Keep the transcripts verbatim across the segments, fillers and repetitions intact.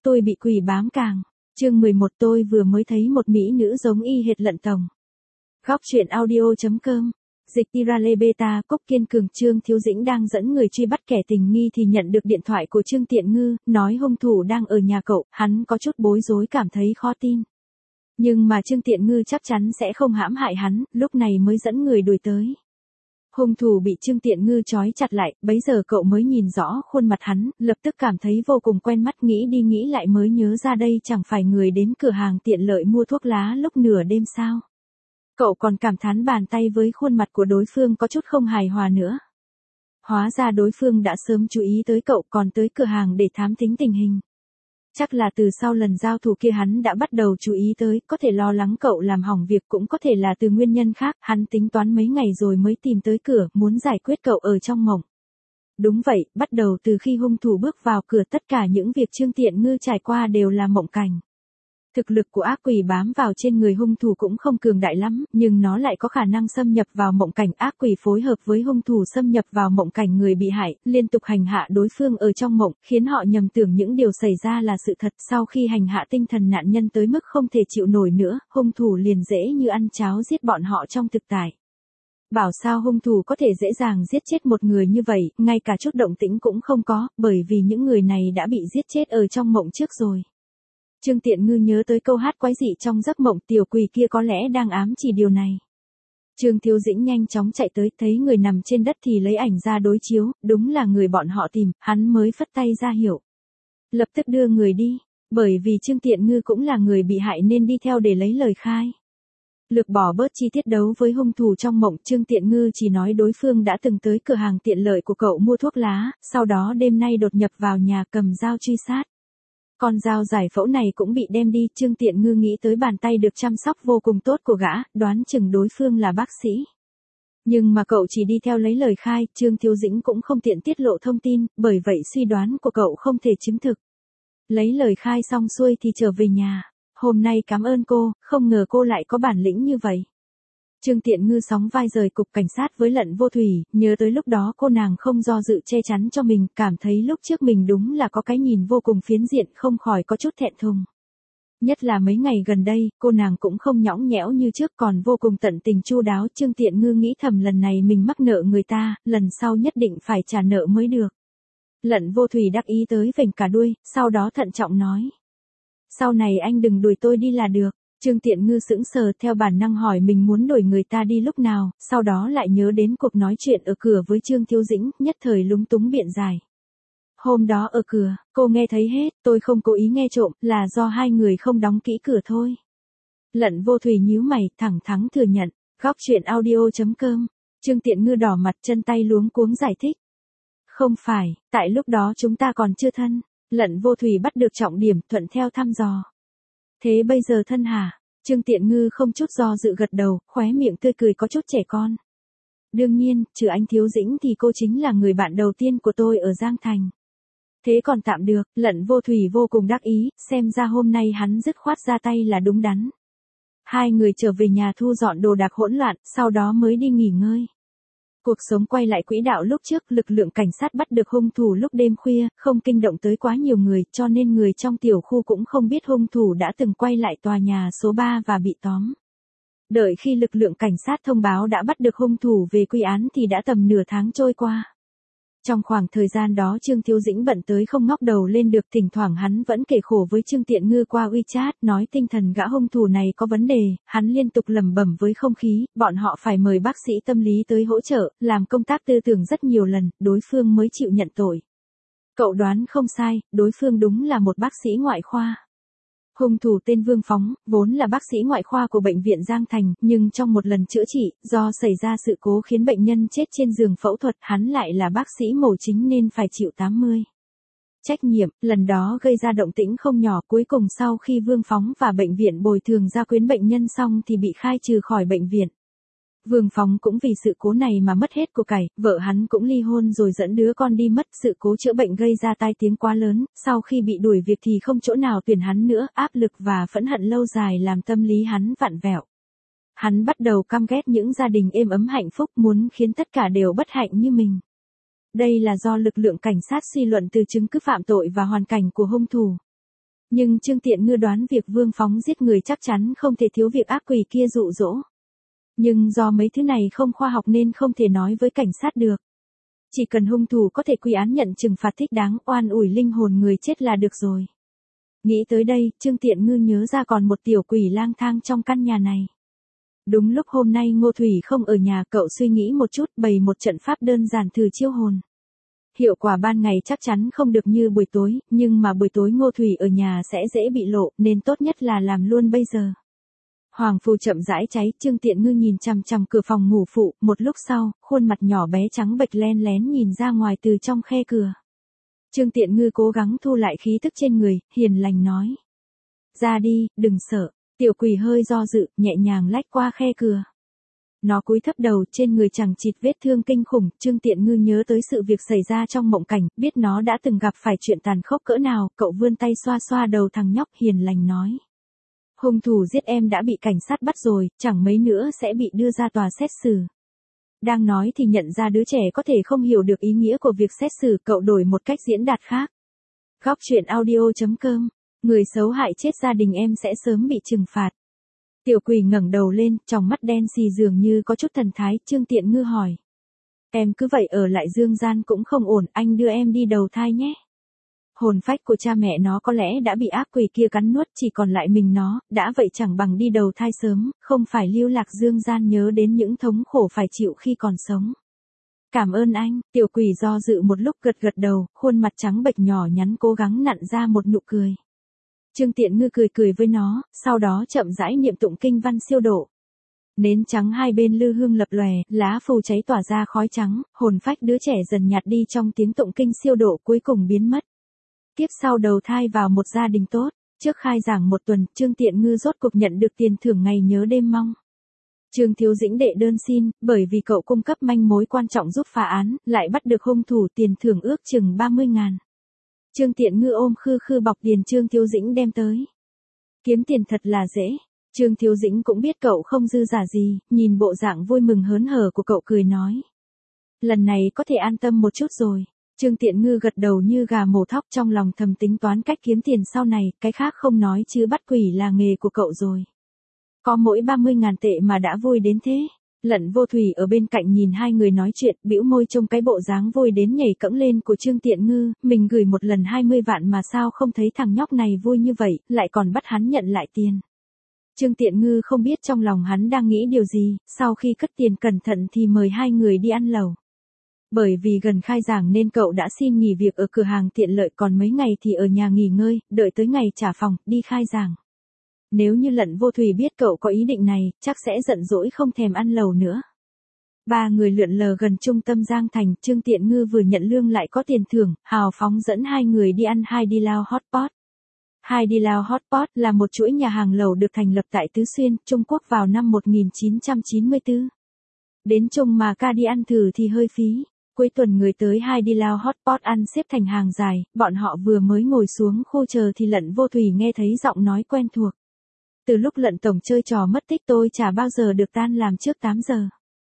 tôi bị quỷ bám càng. Chương mười một tôi vừa mới thấy một mỹ nữ giống y hệt Lận Tổng. Góc truyện audio chấm com. Dịch Tirale Beta Cốc Kiên Cường. Trương Thiếu Dĩnh đang dẫn người truy bắt kẻ tình nghi thì nhận được điện thoại của Trương Tiện Ngư, nói hung thủ đang ở nhà cậu, hắn có chút bối rối cảm thấy khó tin. Nhưng mà Trương Tiện Ngư chắc chắn sẽ không hãm hại hắn, lúc này mới dẫn người đuổi tới. Hung thủ bị Trương Tiện Ngư trói chặt lại, bấy giờ cậu mới nhìn rõ khuôn mặt hắn, lập tức cảm thấy vô cùng quen mắt, nghĩ đi nghĩ lại mới nhớ ra đây chẳng phải người đến cửa hàng tiện lợi mua thuốc lá lúc nửa đêm sao. Cậu còn cảm thán bàn tay với khuôn mặt của đối phương có chút không hài hòa nữa. Hóa ra đối phương đã sớm chú ý tới cậu, còn tới cửa hàng để thám thính tình hình. Chắc là từ sau lần giao thủ kia hắn đã bắt đầu chú ý tới, có thể lo lắng cậu làm hỏng việc, cũng có thể là từ nguyên nhân khác, hắn tính toán mấy ngày rồi mới tìm tới cửa, muốn giải quyết cậu ở trong mộng. Đúng vậy, bắt đầu từ khi hung thủ bước vào cửa, tất cả những việc Trương Tiện Ngư trải qua đều là mộng cảnh. Thực lực của ác quỷ bám vào trên người hung thủ cũng không cường đại lắm, nhưng nó lại có khả năng xâm nhập vào mộng cảnh. Ác quỷ phối hợp với hung thủ xâm nhập vào mộng cảnh người bị hại, liên tục hành hạ đối phương ở trong mộng, khiến họ nhầm tưởng những điều xảy ra là sự thật. Sau khi hành hạ tinh thần nạn nhân tới mức không thể chịu nổi nữa, hung thủ liền dễ như ăn cháo giết bọn họ trong thực tại. Bảo sao hung thủ có thể dễ dàng giết chết một người như vậy, ngay cả chút động tĩnh cũng không có, bởi vì những người này đã bị giết chết ở trong mộng trước rồi. Trương Tiện Ngư nhớ tới câu hát quái dị trong giấc mộng, tiểu quỷ kia có lẽ đang ám chỉ điều này. Trương Thiếu Dĩnh nhanh chóng chạy tới, thấy người nằm trên đất thì lấy ảnh ra đối chiếu, đúng là người bọn họ tìm, hắn mới phất tay ra hiệu. Lập tức đưa người đi, bởi vì Trương Tiện Ngư cũng là người bị hại nên đi theo để lấy lời khai. Lược bỏ bớt chi tiết đấu với hung thủ trong mộng, Trương Tiện Ngư chỉ nói đối phương đã từng tới cửa hàng tiện lợi của cậu mua thuốc lá, sau đó đêm nay đột nhập vào nhà cầm dao truy sát. Con dao giải phẫu này cũng bị đem đi, Trương Tiện Ngư nghĩ tới bàn tay được chăm sóc vô cùng tốt của gã, đoán chừng đối phương là bác sĩ. Nhưng mà cậu chỉ đi theo lấy lời khai, Trương Thiếu Dĩnh cũng không tiện tiết lộ thông tin, bởi vậy suy đoán của cậu không thể chứng thực. Lấy lời khai xong xuôi thì trở về nhà. Hôm nay cảm ơn cô, không ngờ cô lại có bản lĩnh như vậy. Trương Tiện Ngư sóng vai rời cục cảnh sát với Lận Vô Thủy, nhớ tới lúc đó cô nàng không do dự che chắn cho mình, cảm thấy lúc trước mình đúng là có cái nhìn vô cùng phiến diện, không khỏi có chút thẹn thùng. Nhất là mấy ngày gần đây, cô nàng cũng không nhõng nhẽo như trước, còn vô cùng tận tình chu đáo. Trương Tiện Ngư nghĩ thầm lần này mình mắc nợ người ta, lần sau nhất định phải trả nợ mới được. Lận Vô Thủy đắc ý tới vểnh cả đuôi, sau đó thận trọng nói. Sau này anh đừng đuổi tôi đi là được. Trương Tiện Ngư sững sờ, theo bản năng hỏi mình muốn đuổi người ta đi lúc nào, sau đó lại nhớ đến cuộc nói chuyện ở cửa với Trương Thiếu Dĩnh, nhất thời lúng túng biện giải. Hôm đó ở cửa, cô nghe thấy hết, tôi không cố ý nghe trộm, là do hai người không đóng kỹ cửa thôi. Lận Vô Thủy nhíu mày, thẳng thắn thừa nhận. Góc truyện audio chấm com. Trương Tiện Ngư đỏ mặt, chân tay luống cuống giải thích. Không phải, tại lúc đó chúng ta còn chưa thân. Lận Vô Thủy bắt được trọng điểm, thuận theo thăm dò. Thế bây giờ thân hả? Trương Tiện Ngư không chút do dự gật đầu, khóe miệng tươi cười có chút trẻ con. Đương nhiên, trừ anh Thiếu Dĩnh thì cô chính là người bạn đầu tiên của tôi ở Giang Thành. Thế còn tạm được, Lận Vô Thủy vô cùng đắc ý, xem ra hôm nay hắn dứt khoát ra tay là đúng đắn. Hai người trở về nhà thu dọn đồ đạc hỗn loạn, sau đó mới đi nghỉ ngơi. Cuộc sống quay lại quỹ đạo lúc trước, lực lượng cảnh sát bắt được hung thủ lúc đêm khuya, không kinh động tới quá nhiều người, cho nên người trong tiểu khu cũng không biết hung thủ đã từng quay lại tòa nhà số ba và bị tóm. Đợi khi lực lượng cảnh sát thông báo đã bắt được hung thủ về quy án thì đã tầm nửa tháng trôi qua. Trong khoảng thời gian đó Trương Thiếu Dĩnh bận tới không ngóc đầu lên được, thỉnh thoảng hắn vẫn kể khổ với Trương Tiện Ngư qua WeChat, nói tinh thần gã hung thủ này có vấn đề, hắn liên tục lẩm bẩm với không khí, bọn họ phải mời bác sĩ tâm lý tới hỗ trợ, làm công tác tư tưởng rất nhiều lần, đối phương mới chịu nhận tội. Cậu đoán không sai, đối phương đúng là một bác sĩ ngoại khoa. Hung thủ tên Vương Phóng, vốn là bác sĩ ngoại khoa của bệnh viện Giang Thành, nhưng trong một lần chữa trị, do xảy ra sự cố khiến bệnh nhân chết trên giường phẫu thuật, hắn lại là bác sĩ mổ chính nên phải chịu tám mươi trách nhiệm, lần đó gây ra động tĩnh không nhỏ, cuối cùng sau khi Vương Phóng và bệnh viện bồi thường gia quyến bệnh nhân xong thì bị khai trừ khỏi bệnh viện. Vương Phóng cũng vì sự cố này mà mất hết của cải, vợ hắn cũng ly hôn rồi dẫn đứa con đi mất, sự cố chữa bệnh gây ra tai tiếng quá lớn, sau khi bị đuổi việc thì không chỗ nào tuyển hắn nữa, áp lực và phẫn hận lâu dài làm tâm lý hắn vặn vẹo. Hắn bắt đầu căm ghét những gia đình êm ấm hạnh phúc, muốn khiến tất cả đều bất hạnh như mình. Đây là do lực lượng cảnh sát suy luận từ chứng cứ phạm tội và hoàn cảnh của hung thủ. Nhưng Trương Tiện Ngư đoán việc Vương Phóng giết người chắc chắn không thể thiếu việc ác quỷ kia dụ dỗ. Nhưng do mấy thứ này không khoa học nên không thể nói với cảnh sát được. Chỉ cần hung thủ có thể quy án nhận trừng phạt thích đáng, oan ủi linh hồn người chết là được rồi. Nghĩ tới đây, Trương Tiện Ngư nhớ ra còn một tiểu quỷ lang thang trong căn nhà này. Đúng lúc hôm nay Ngô Thủy không ở nhà, cậu suy nghĩ một chút, bày một trận pháp đơn giản thử chiêu hồn. Hiệu quả ban ngày chắc chắn không được như buổi tối, nhưng mà buổi tối Ngô Thủy ở nhà sẽ dễ bị lộ, nên tốt nhất là làm luôn bây giờ. Hoàng phù chậm rãi cháy, Trương Tiện Ngư nhìn chằm chằm cửa phòng ngủ phụ, một lúc sau, khuôn mặt nhỏ bé trắng bệch len lén nhìn ra ngoài từ trong khe cửa. Trương Tiện Ngư cố gắng thu lại khí tức trên người, hiền lành nói. Ra đi, đừng sợ. Tiểu quỷ hơi do dự, nhẹ nhàng lách qua khe cửa. Nó cúi thấp đầu, trên người chẳng chịt vết thương kinh khủng. Trương Tiện Ngư nhớ tới sự việc xảy ra trong mộng cảnh, biết nó đã từng gặp phải chuyện tàn khốc cỡ nào. Cậu vươn tay xoa xoa đầu thằng nhóc, hiền lành nói. Hung thủ giết em đã bị cảnh sát bắt rồi, chẳng mấy nữa sẽ bị đưa ra tòa xét xử. Đang nói thì nhận ra đứa trẻ có thể không hiểu được ý nghĩa của việc xét xử, cậu đổi một cách diễn đạt khác. Góc truyện audio chấm com. Người xấu hại chết gia đình em sẽ sớm bị trừng phạt. Tiểu quỷ ngẩng đầu lên, tròng mắt đen xì dường như có chút thần thái. Trương Tiện Ngư hỏi. Em cứ vậy ở lại dương gian cũng không ổn, anh đưa em đi đầu thai nhé. Hồn phách của cha mẹ nó có lẽ đã bị ác quỷ kia cắn nuốt, chỉ còn lại mình nó, đã vậy chẳng bằng đi đầu thai sớm, không phải lưu lạc dương gian nhớ đến những thống khổ phải chịu khi còn sống. Cảm ơn anh, tiểu quỷ do dự một lúc gật gật đầu, khuôn mặt trắng bệch nhỏ nhắn cố gắng nặn ra một nụ cười. Trương Tiện Ngư cười cười với nó, sau đó chậm rãi niệm tụng kinh văn siêu độ. Nến trắng hai bên lư hương lập lòe, lá phù cháy tỏa ra khói trắng, hồn phách đứa trẻ dần nhạt đi trong tiếng tụng kinh siêu độ cuối cùng biến mất. Tiếp sau đầu thai vào một gia đình tốt, trước khai giảng một tuần, Trương Tiện Ngư rốt cuộc nhận được tiền thưởng ngày nhớ đêm mong. Trương Thiếu Dĩnh đệ đơn xin, bởi vì cậu cung cấp manh mối quan trọng giúp phá án, lại bắt được hung thủ, tiền thưởng ước chừng ba mươi ngàn. Trương Tiện Ngư ôm khư khư bọc tiền Trương Thiếu Dĩnh đem tới. Kiếm tiền thật là dễ. Trương Thiếu Dĩnh cũng biết cậu không dư giả gì, nhìn bộ dạng vui mừng hớn hở của cậu cười nói. Lần này có thể an tâm một chút rồi. Trương Tiện Ngư gật đầu như gà mổ thóc, trong lòng thầm tính toán cách kiếm tiền sau này, cái khác không nói chứ bắt quỷ là nghề của cậu rồi. Có mỗi ba mươi ngàn tệ mà đã vui đến thế. Lận Vô Thủy ở bên cạnh nhìn hai người nói chuyện, bĩu môi trông cái bộ dáng vui đến nhảy cẫng lên của Trương Tiện Ngư, mình gửi một lần hai mươi vạn mà sao không thấy thằng nhóc này vui như vậy, lại còn bắt hắn nhận lại tiền. Trương Tiện Ngư không biết trong lòng hắn đang nghĩ điều gì, sau khi cất tiền cẩn thận thì mời hai người đi ăn lẩu. Bởi vì gần khai giảng nên cậu đã xin nghỉ việc ở cửa hàng tiện lợi, còn mấy ngày thì ở nhà nghỉ ngơi, đợi tới ngày trả phòng, đi khai giảng. Nếu như Lận Vô Thủy biết cậu có ý định này, chắc sẽ giận dỗi không thèm ăn lẩu nữa. Ba người lượn lờ gần trung tâm Giang Thành, Trương Tiện Ngư vừa nhận lương lại có tiền thưởng, hào phóng dẫn hai người đi ăn Hai Đi Lao Hot Pot. Hai Đi Lao Hot Pot là một chuỗi nhà hàng lẩu được thành lập tại Tứ Xuyên, Trung Quốc vào năm một nghìn chín trăm chín mươi tư. Đến Trung mà ca đi ăn thử thì hơi phí. Cuối tuần người tới Hai Đi Lao Hot Pot ăn xếp thành hàng dài, bọn họ vừa mới ngồi xuống khu chờ thì Lận Vô Thủy nghe thấy giọng nói quen thuộc. Từ lúc Lận tổng chơi trò mất tích tôi chả bao giờ được tan làm trước tám giờ.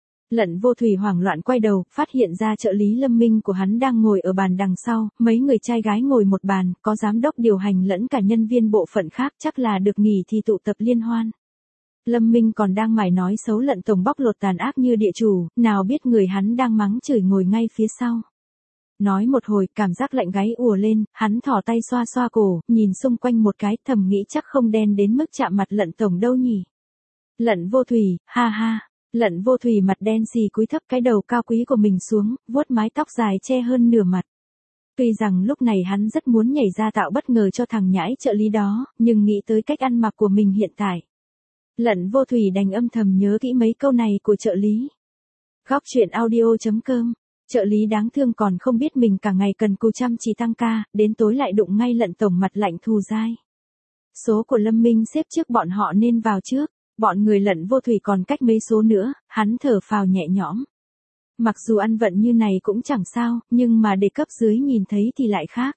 Lận Vô Thủy hoảng loạn quay đầu, phát hiện ra trợ lý Lâm Minh của hắn đang ngồi ở bàn đằng sau, mấy người trai gái ngồi một bàn, có giám đốc điều hành lẫn cả nhân viên bộ phận khác, chắc là được nghỉ thì tụ tập liên hoan. Lâm Minh còn đang mải nói xấu Lận tổng bóc lột tàn ác như địa chủ, nào biết người hắn đang mắng chửi ngồi ngay phía sau. Nói một hồi, cảm giác lạnh gáy ùa lên, hắn thò tay xoa xoa cổ, nhìn xung quanh một cái, thầm nghĩ chắc không đen đến mức chạm mặt Lận tổng đâu nhỉ. Lận Vô Thủy, ha ha. Lận Vô Thủy mặt đen xì cúi thấp cái đầu cao quý của mình xuống, vuốt mái tóc dài che hơn nửa mặt. Tuy rằng lúc này hắn rất muốn nhảy ra tạo bất ngờ cho thằng nhãi trợ lý đó, nhưng nghĩ tới cách ăn mặc của mình hiện tại. Lận Vô Thủy đành âm thầm nhớ kỹ mấy câu này của trợ lý. Góc truyện audio chấm com. Trợ lý đáng thương còn không biết mình cả ngày cần cù chăm chỉ tăng ca, đến tối lại đụng ngay Lận tổng mặt lạnh thù dai. Số của Lâm Minh xếp trước bọn họ nên vào trước. Bọn người Lận Vô Thủy còn cách mấy số nữa, hắn thở phào nhẹ nhõm. Mặc dù ăn vận như này cũng chẳng sao, nhưng mà để cấp dưới nhìn thấy thì lại khác.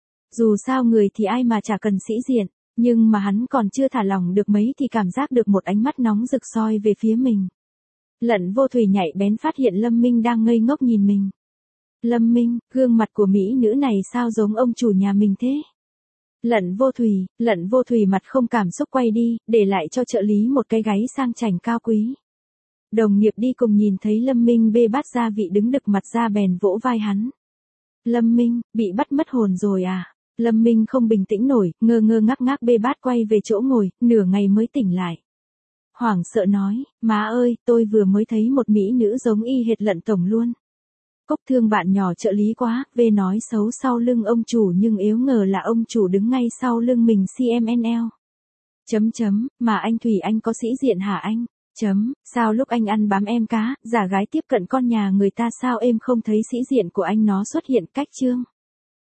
Dù sao người thì ai mà chả cần sĩ diện, nhưng mà hắn còn chưa thả lỏng được mấy thì cảm giác được một ánh mắt nóng rực soi về phía mình. Lận Vô Thủy nhạy bén phát hiện Lâm Minh đang ngây ngốc nhìn mình. Lâm Minh, gương mặt của mỹ nữ này sao giống ông chủ nhà mình thế? Lận Vô Thùy, Lận Vô Thùy mặt không cảm xúc quay đi, để lại cho trợ lý một cái gáy sang chảnh cao quý. Đồng nghiệp đi cùng nhìn thấy Lâm Minh bê bát gia vị đứng đực mặt ra bèn vỗ vai hắn. Lâm Minh, bị bắt mất hồn rồi à? Lâm Minh không bình tĩnh nổi, ngơ ngơ ngác ngác bê bát quay về chỗ ngồi, nửa ngày mới tỉnh lại. Hoảng sợ nói, má ơi, tôi vừa mới thấy một mỹ nữ giống y hệt Lận tổng luôn. Cốc thương bạn nhỏ trợ lý quá, về nói xấu sau lưng ông chủ nhưng yếu ngờ là ông chủ đứng ngay sau lưng mình xê em en lờ. Chấm chấm, mà anh Thùy anh có sĩ diện hả anh? Chấm, sao lúc anh ăn bám em cá, giả gái tiếp cận con nhà người ta sao em không thấy sĩ diện của anh nó xuất hiện cách chương?